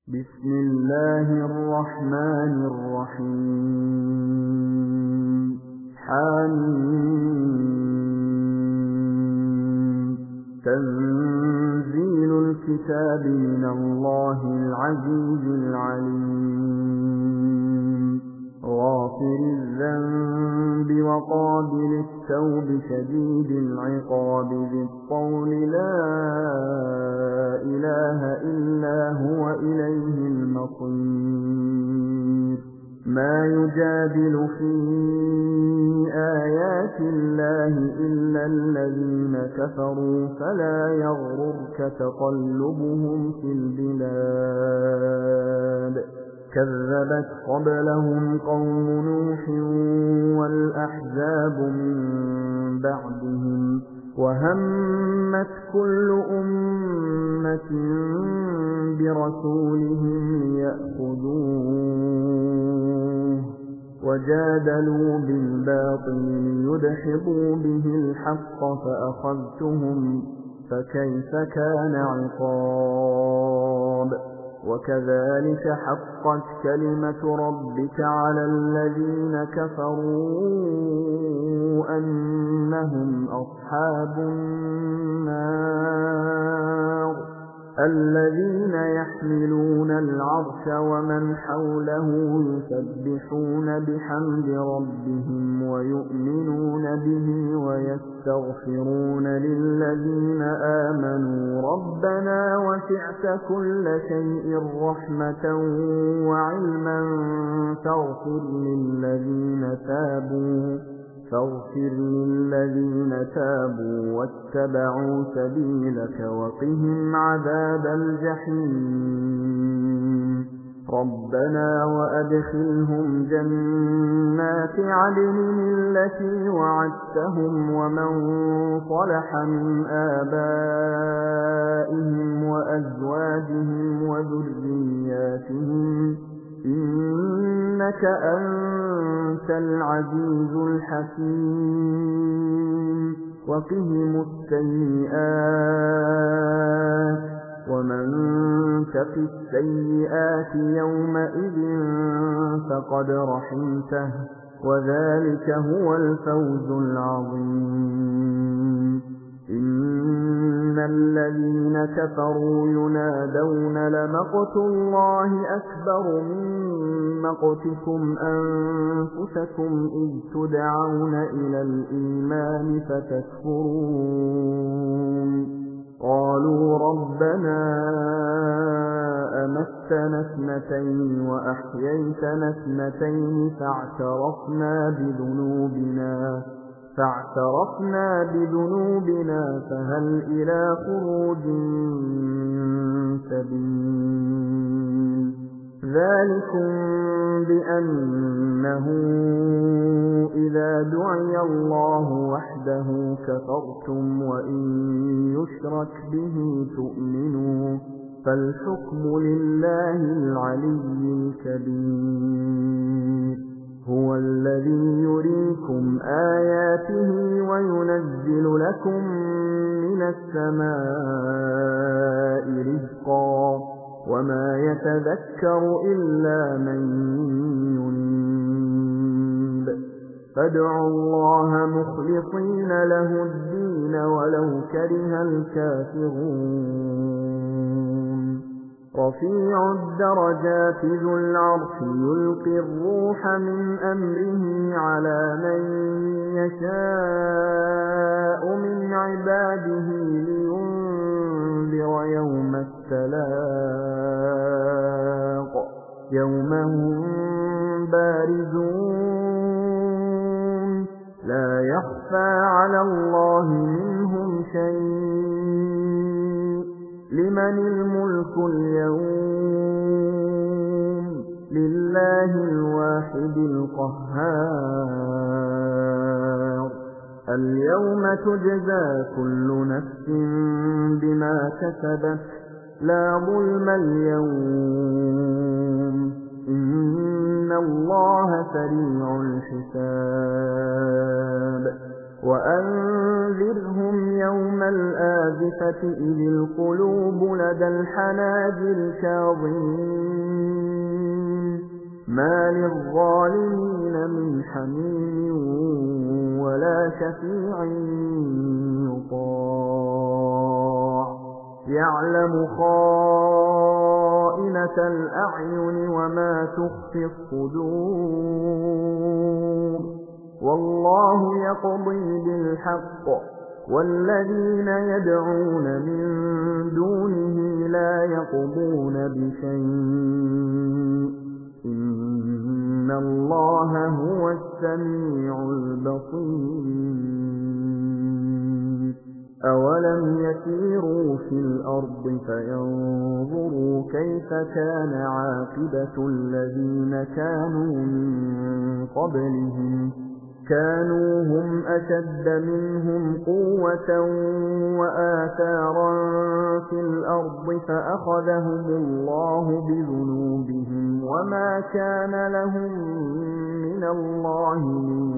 بسم الله الرحمن الرحيم حميم تنزيل الكتاب من الله العزيز العليم غافر الذنب وقابل التوب شديد العقاب ذي الطول لا إله إلا هو إليه المصير ما يجادل في آيات الله إلا الذين كفروا فلا يغررك تقلبهم في البلاد كذبت قبلهم قوم نوح والأحزاب من بعدهم وهمت كل أمة برسولهم ليأخذوه وجادلوا بالباطل ليدحضوا به الحق فأخذتهم فكيف كان عقاب وكذلك حقت كلمة ربك على الذين كفروا أنهم أصحاب النار الذين يحملون العرش ومن حوله يسبحون بحمد ربهم ويؤمنون به ويستغفرون للذين آمنوا ربنا وسعت كل شيء رحمة وعلما فاغفر للذين تابوا واتبعوا سبيلك وقهم عذاب الجحيم ربنا وأدخلهم جنات عدن التي وعدتهم ومن صلح من آبائهم وأزواجهم وذرياتهم إنك أنت العزيز الحكيم وقهم السيئات ومن تق السيئات يومئذ فقد رحمته وذلك هو الفوز العظيم إن الذين كفروا ينادون لمقت الله أكبر من مقتكم أنفسكم إذ تدعون إلى الإيمان فتكفرون قالوا ربنا أمتنا اثنتين وأحييتنا اثنتين فاعترفنا بذنوبنا فهل إلى خروج من سبيل ذلكم بأنه إذا دعي الله وحده كفرتم وإن يشرك به تؤمنوا فالحكم لله العلي الكبير هو الذي يريكم آياته وينزل لكم من السماء رزقا وما يتذكر إلا من ينيب فادعوا الله مخلصين له الدين ولو كره الكافرون رفيع الدرجات ذو العرش يلقي الروح من أمره على من يشاء من عباده لينذر يوم التلاق يوم هم بارزون لا يخفى على الله منهم شيء لمن الملك اليوم لله الواحد القهار اليوم تجزى كل نفس بما كسبت لا ظلم اليوم إن الله سريع الحساب وأنذرهم يوم الآزفة إذ القلوب لدى الحناجر كاظمين ما للظالمين من حميم ولا شفيع يطاع يعلم خائنة الأعين وما تخفي الصدور والله يقضي بالحق والذين يدعون من دونه لا يقضون بشيء إن الله هو السميع البصير أولم يسيروا في الأرض فينظروا كيف كان عاقبة الذين كانوا من قبلهم كانوا هم أشد منهم قوة وآثارا في الأرض فأخذهم الله بذنوبهم وما كان لهم من الله من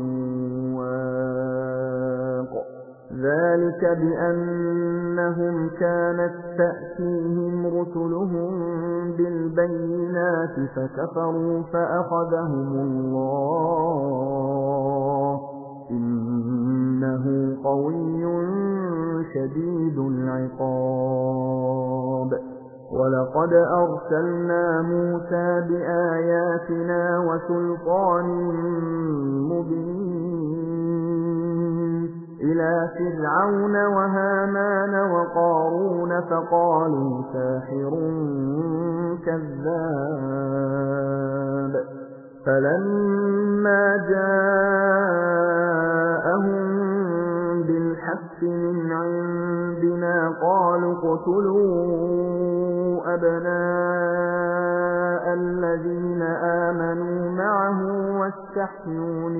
واق ذلك بأنهم كانت تأتيهم رسلهم بالبينات فكفروا فأخذهم الله إنه قوي شديد العقاب ولقد أرسلنا موسى بآياتنا وسلطان مبين إلى فرعون وهامان وقارون فقالوا ساحر كذاب فلما جاءهم بالحق من عندنا قالوا اقتلوا أبناء الذين آمنوا معه واستحيوا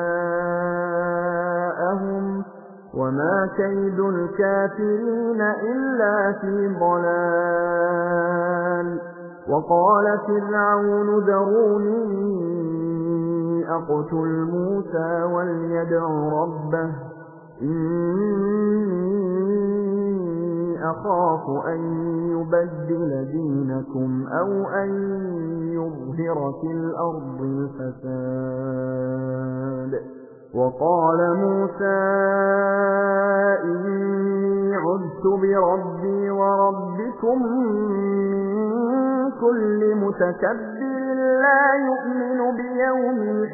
نساءهم وما كيد الكافرين إلا في ضلال وقال فرعون ذروني أقتل موسى وليدع ربه إني أخاف أن يبدل دينكم أو أن يظهر في الأرض الفساد وقال موسى إني عذت بربي وربكم من كل متكبر لا يؤمن بيوم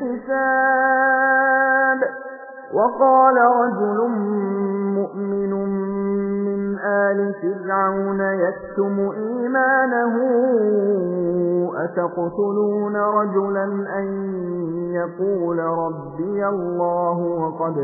الحساب وقال رجل مؤمن من آل فرعون يكتم إيمانه أتقتلون رجلا أن يقول ربي الله وقد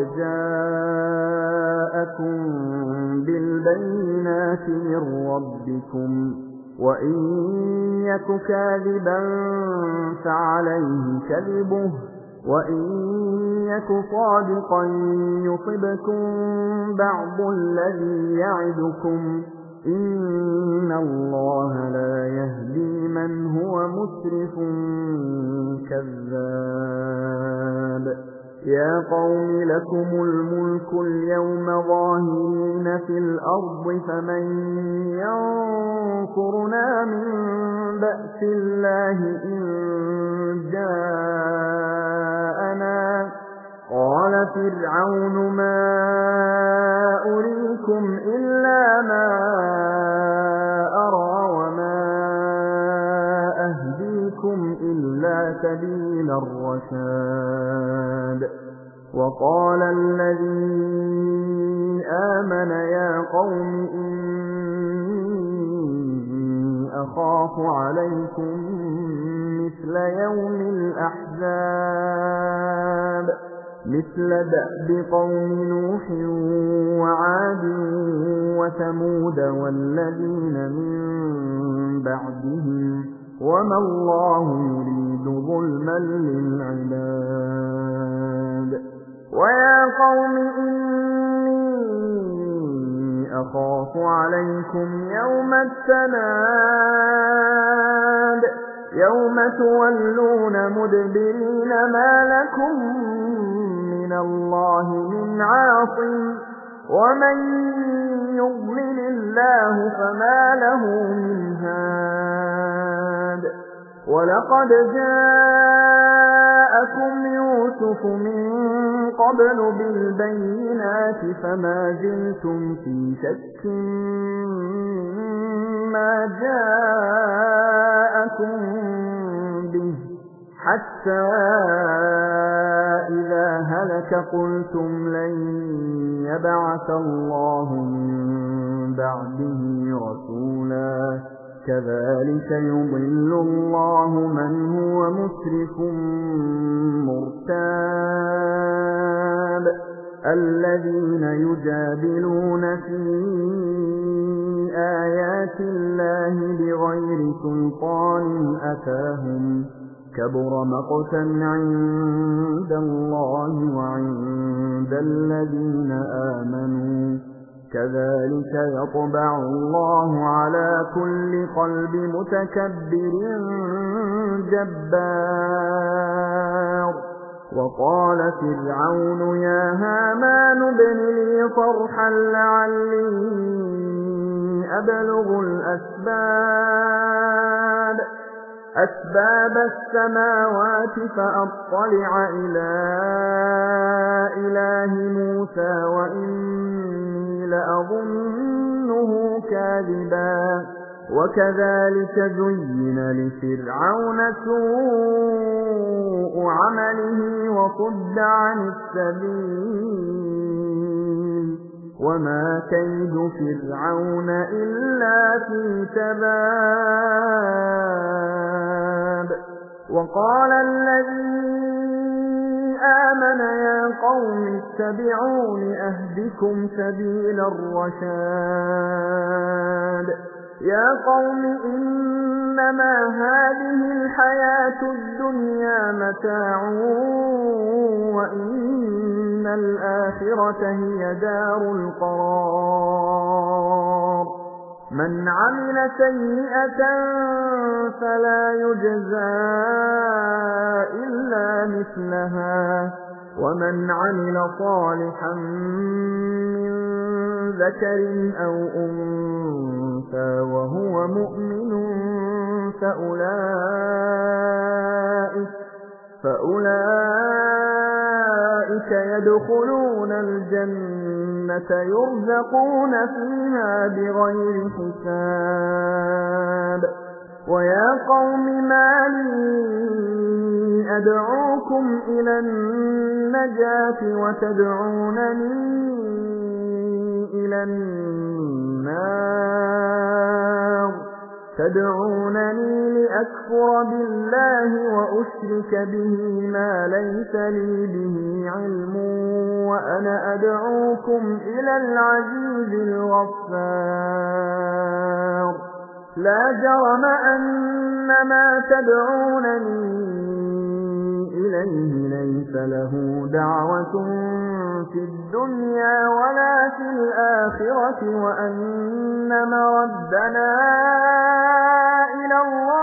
جاءكم بالبينات من ربكم وإن يك كاذبا فعليه كذبه وإن يك صادقا يصبكم بعض الذي يعدكم إن الله لا يهدي من هو مسرف كذاب يا قوم لكم الملك اليوم ظاهرين في الأرض فمن ينصرنا من بأس الله إن جاءنا قال فرعون ما أريكم إلا ما أرى وما أهديكم إلا سبيل الرشاد وقال الذي آمن يا قوم إني أخاف عليكم مثل يوم الأحزاب مثل دأب قوم نوح وعاد وثمود والذين من بعدهم وما الله يريد ظلما للعباد ويا قوم إني أخاف عليكم يوم التناد يوم تولون مدبرين ما لكم من الله من عاصم ومن يضلل الله فما له من هاد ولقد جاءكم يوسف من قبل بالبينات فما زلتم في شك مما جاءكم به حتى إذا هلك قلتم لن يبعث الله من بعده رسولا كذلك يضل الله من هو مسرف مرتاب الذين يجادلون في آيات الله بغير سلطان أتاهم كبر مقتا عند الله وعند الذين آمنوا كذلك يطبع الله على كل قلب متكبر جبار وقال فرعون يا هامان ابن لي صرحا لعلي أبلغ أسباب السماوات فأطلع إلى إله موسى وإني لأظنه كاذبا وكذلك زين لفرعون سوء عمله وصد عن السبيل وما كيد فرعون إلا في تباب وقال الذي آمن يا قوم اتبعون أهدكم سبيل الرشاد يا قوم إنما هذه الحياة الدنيا متاع وإن الآخرة هي دار القرار من عمل سيئة فلا يجزى إلا مثلها ومن عمل صالحا من ذكر أو أنثى وهو مؤمن فأولئك يدخلون الجنة يرزقون فيها بغير حساب ويا قوم ما لي أدعوكم إلى النجاة وتدعونني إلى النار تدعونني لأكفر بالله وأشرك به ما ليس لي به علم وأنا أدعوكم إلى العزيز الغفار لا جرم أن ما تدعونني إليه ليس له دعوة في الدنيا ولا في الآخرة وأن مردنا إلى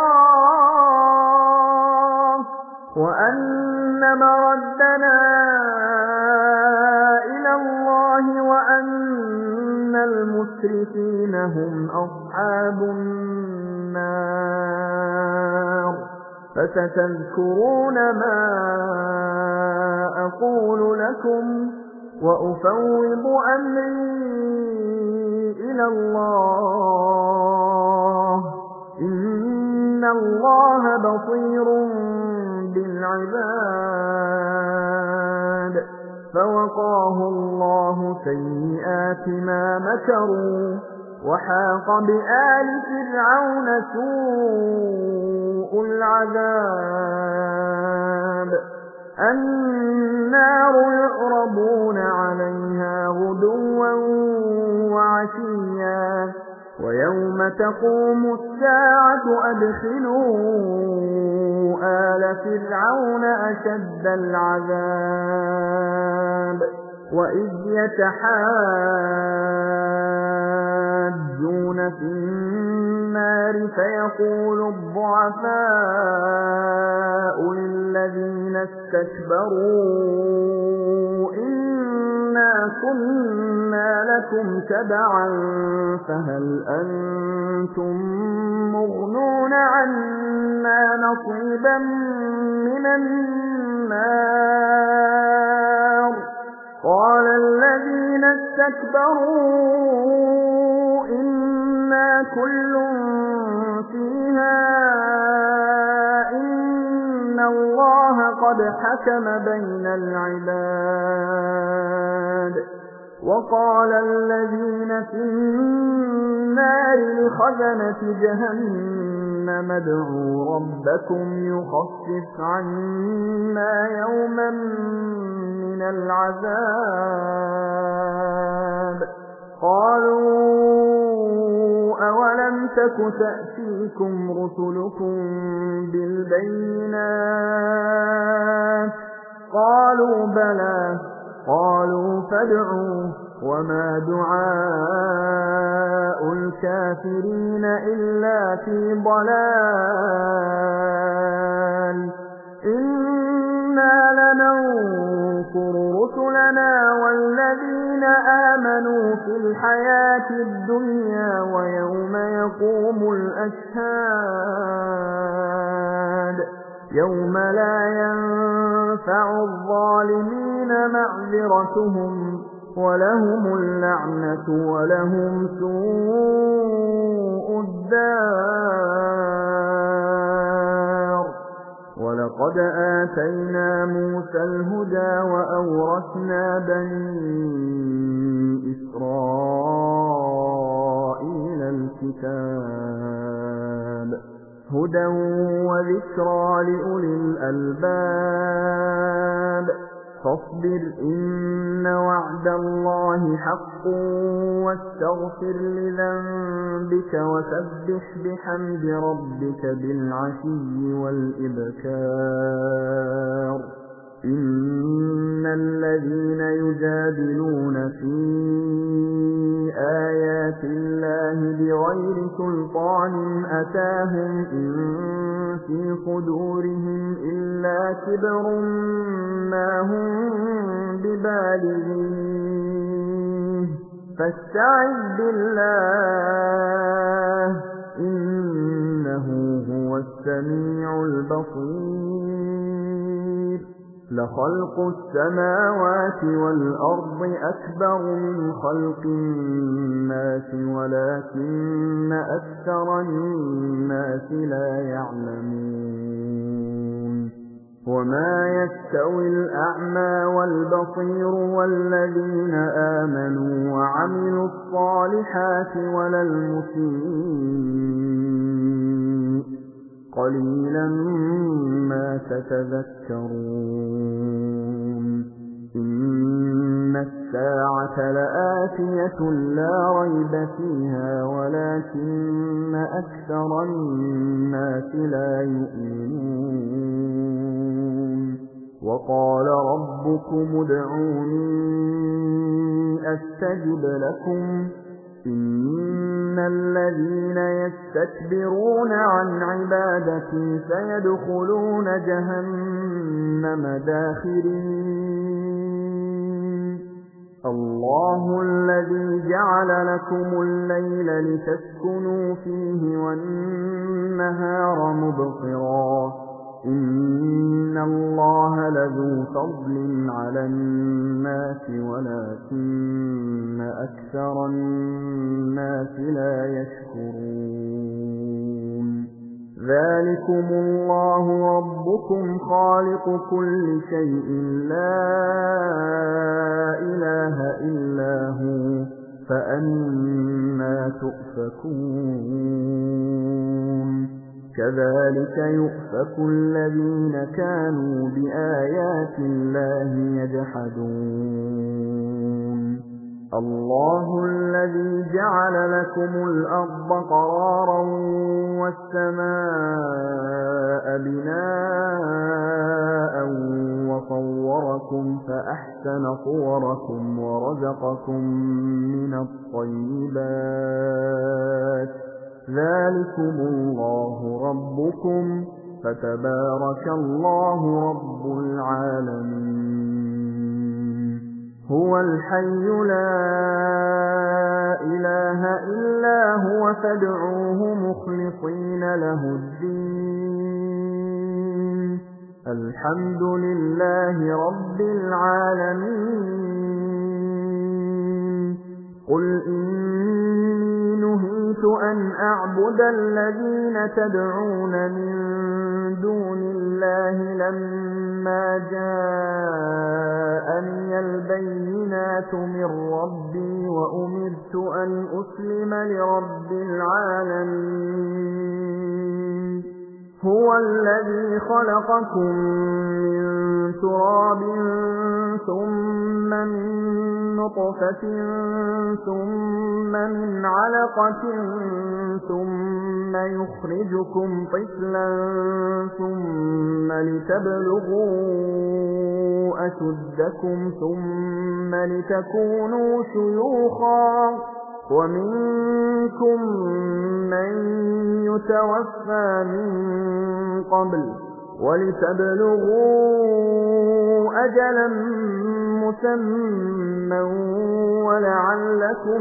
الله وأن المسرفين هم أصحاب النار فستذكرون ما أقول لكم وأفوض أمري إلى الله إن الله بصير بالعباد فوقاه الله سيئات ما مكروا وحاق بآل فرعون سوء العذاب النار يعرضون عليها غدوا وعشيا ويوم تقوم الساعة أدخلوا آل فرعون أشد العذاب وإذ يتحاجون في النار فيقول الضعفاء للذين استكبروا إنا كُنَّا لَكُمْ تَبَعًا فَهَلْ أَنتُم مُّغْنُونَ عَنَّا نَصِيبًا مِّنَ النَّارِ قَالَ الَّذِينَ اسْتَكْبَرُوا إِنَّا كُلٌّ فِيهَا إِنَّ اللَّهَ قَدْ حَكَمَ بَيْنَ الْعِبَادِ وَقَالَ الَّذِينَ فِي النَّارِ لِخَزَنَةِ جَهَنَّمَ ادْعُوا رَبَّكُمْ يُخَفِّفْ عَنَّا يَوْمًا مِّنَ الْعَذَابِ قَالُوا أَوَلَمْ تَكُ تَأْتِيكُمْ رُسُلُكُم بِالْبَيِّنَاتِ قَالُوا بَلَىٰ قَالُوا فَادْعُوا وَمَا دُعَاءُ الْكَافِرِينَ إِلَّا فِي ضَلَالٍ إِنَّا لَنَنصُرُ رُسُلَنَا وَالَّذِينَ آمَنُوا فِي الْحَيَاةِ الدُّنْيَا وَيَوْمَ يَقُومُ الْأَشْهَادُ يَوْمَ لَا يَنفَعُ الظَّالِمِينَ مَعْذِرَتُهُمْ وَلَهُمُ اللَّعْنَةُ وَلَهُمْ سُوءُ الدَّارِ وَلَقَدْ آتَيْنَا مُوسَى الْهُدَىٰ وَأَوْرَثْنَا بَنِي إِسْرَائِيلَ الْكِتَابَ هُدًى وَذِكْرَىٰ لِأُولِي الْأَلْبَابِ فاصبر إن وعد الله حق واستغفر لذنبك وسبح بحمد ربك بالعشي والإبكار إن الذين يجادلون في آيات الله بغير سلطان أتاهم إن في صدورهم إلا كبر ما هم ببالغيه فاستعذ بالله إنه هو السميع البصير لخلق السماوات والأرض أكبر من خلق الناس ولكن أكثر الناس لا يعلمون وما يستوي الأعمى والبصير والذين آمنوا وعملوا الصالحات ولا المسيء قليلا ما تتذكرون إن الساعة لآتية لا ريب فيها ولكن أكثر الناس لا يؤمنون وقال ربكم ادعوني أستجب لكم إن الذين يستكبرون عن عبادتي سيدخلون جهنم داخرين الله الذي جعل لكم الليل لتسكنوا فيه والنهار مبصرا إن الله لذو فضل على الناس ولكن أكثر الناس لا يشكرون ذلكم الله ربكم خالق كل شيء لا إله إلا هو فأنى تؤفكون كذلك يؤفك الذين كانوا بآيات الله يجحدون الله الذي جعل لكم الأرض قرارا والسماء بناء وصوركم فأحسن صوركم ورزقكم من الطيبات ذلكم الله ربكم فتبارك الله رب العالمين هُوَ الْحَيُّ لَا إِلَٰهَ إِلَّا هُوَ فَادْعُوهُ مُخْلِصِينَ لَهُ الدِّينَ الْحَمْدُ لِلَّهِ رَبِّ الْعَالَمِينَ قُلْ إِنِّي نُهِيتُ أَنْ أَعْبُدَ الَّذِينَ تَدْعُونَ مِن دُونِ اللَّهِ لَمَّا جَاءَنِيَ الْبَيِّنَاتُ مِن رَّبِّي وَأُمِرْتُ أَنْ أُسْلِمَ لِرَبِّ الْعَالَمِينَ هُوَ الَّذِي خَلَقَكُم مِّن تُرَابٍ ثُمَّ مِن نُّطْفَةٍ ثُمَّ مِنْ عَلَقَةٍ ثُمَّ يُخْرِجُكُمْ طِفْلًا ثُمَّ لِتَبْلُغُوا أَشُدَّكُمْ ثُمَّ لِتَكُونُوا شُيُوخًا وَمِنكُم مَّن يُتَوَفَّىٰ مِن قَبْلُ وَلِتَبْلُغُوا أَجَلًا مُّسَمًّى وَلَعَلَّكُمْ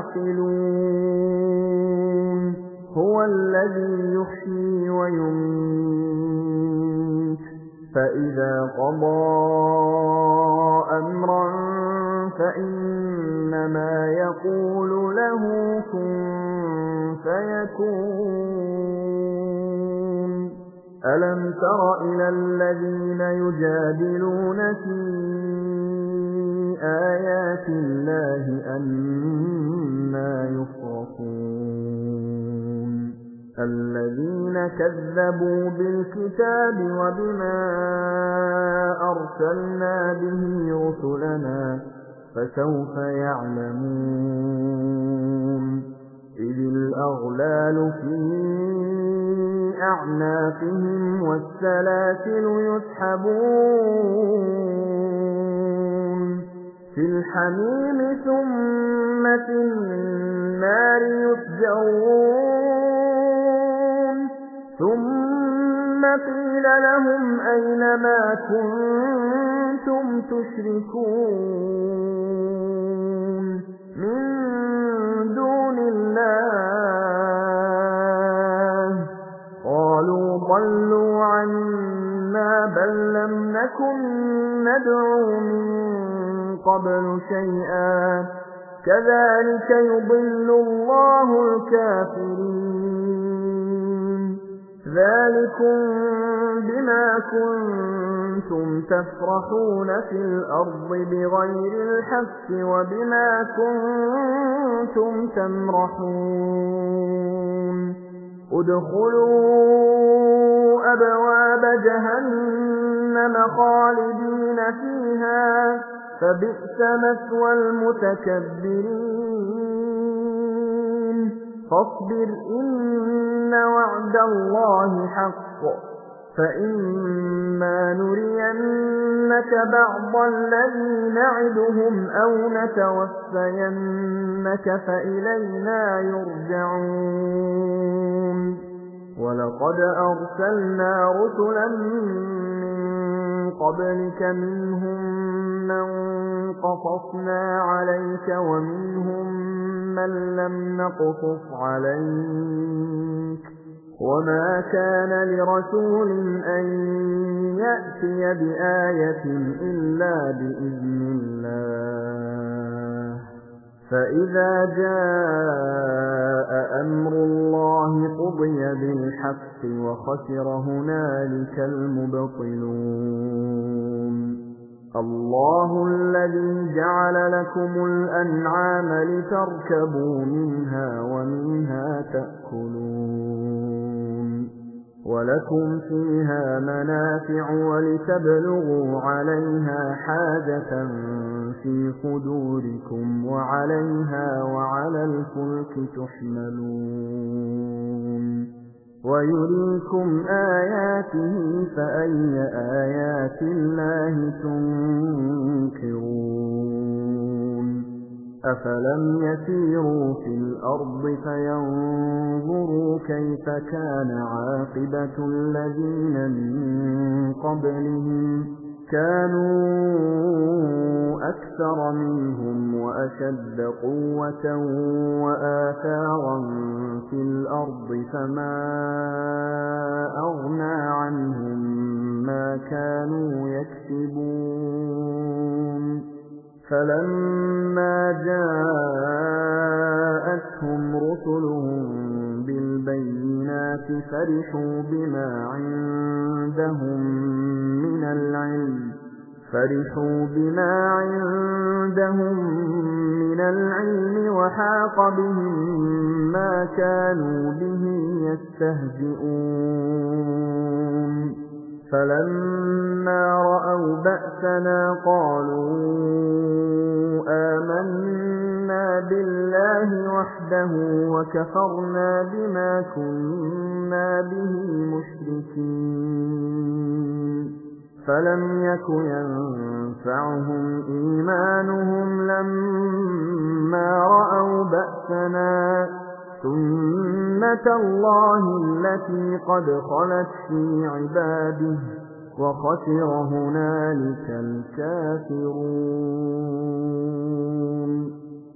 تَعْقِلُونَ هُوَ الَّذِي يُحْيِي وَيُمِيتُ فَإِذَا قَضَىٰ أَمْرًا فَإِنَّمَا يَقُولُ لَهُ كُن فَيَكُونُ أَلَمْ تَرَ إِلَى الَّذِينَ يُجَادِلُونَ فِي آيَاتِ اللَّهِ أَنَّىٰ يُصْرَفُونَ الَّذِينَ كَذَّبُوا بِالْكِتَابِ وَبِمَا أَرْسَلْنَا بِهِ رُسُلَنَا فَسَوْفَ يَعْلَمُونَ إِذِ الْأَغْلَالُ فِي أَعْنَاقِهِمْ وَالسَّلَاسِلُ يُسْحَبُونَ فِي الْحَمِيمِ ثُمَّ فِي النَّارِ يُسْجَرُونَ ثُمَّ قِيلَ لَهُمْ أَيْنَ مَا كُنتُمْ تُشْرِكُونَ مِن دُونِ اللَّهِ قَالُوا ضَلُّوا عَنَّا بَل لَّمْ نَكُن نَّدْعُو مِن قَبْلُ شَيْئًا كَذَٰلِكَ يُضِلُّ اللَّهُ الْكَافِرِينَ ذَٰلِكُم بِمَا كُنتُمْ تَفْرَحُونَ فِي الْأَرْضِ بِغَيْرِ الْحَقِّ وَبِمَا كُنتُمْ تَمْرَحُونَ ادْخُلُوا أَبْوَابَ جَهَنَّمَ خَالِدِينَ فِيهَا فَبِئْسَ مَثْوَى الْمُتَكَبِّرِينَ فاصبر إن وعد الله حق فإما نرينك بعض الذي نعدهم أو نتوفينك فإلينا يرجعون ولقد أرسلنا رسلا من قبلك منهم من قصصنا عليك ومنهم من لم نقصص عليك وما كان لرسول أن يأتي بآية إلا بإذن الله فإذا جاء أمر الله قضي بالحق وخسر هنالك المبطلون الله الذي جعل لكم الأنعام لتركبوا منها ومنها تأكلون ولكم فيها منافع ولتبلغوا عليها حاجة في صدوركم وعليها وعلى الفلك تحملون ويريكم آياته فأي آيات الله تنكرون أفلم يسيروا في الأرض فينظروا كيف كان عاقبة الذين من قبلهم كانوا أكثر منهم وأشد قوة وآثارا في الأرض فما أغنى عنهم ما كانوا يكسبون فلما جاءتهم رسلهم بالبينات فرحوا بما عندهم من العلم وحاق بهم ما كانوا به يستهزئون فلما رأوا بأسنا قالوا آمنا بالله وحده وكفرنا بما كنا به مشركين فلم يك ينفعهم إيمانهم لما رأوا بأسنا سنة الله التي قد خلت في عباده وخسر هنالك الكافرون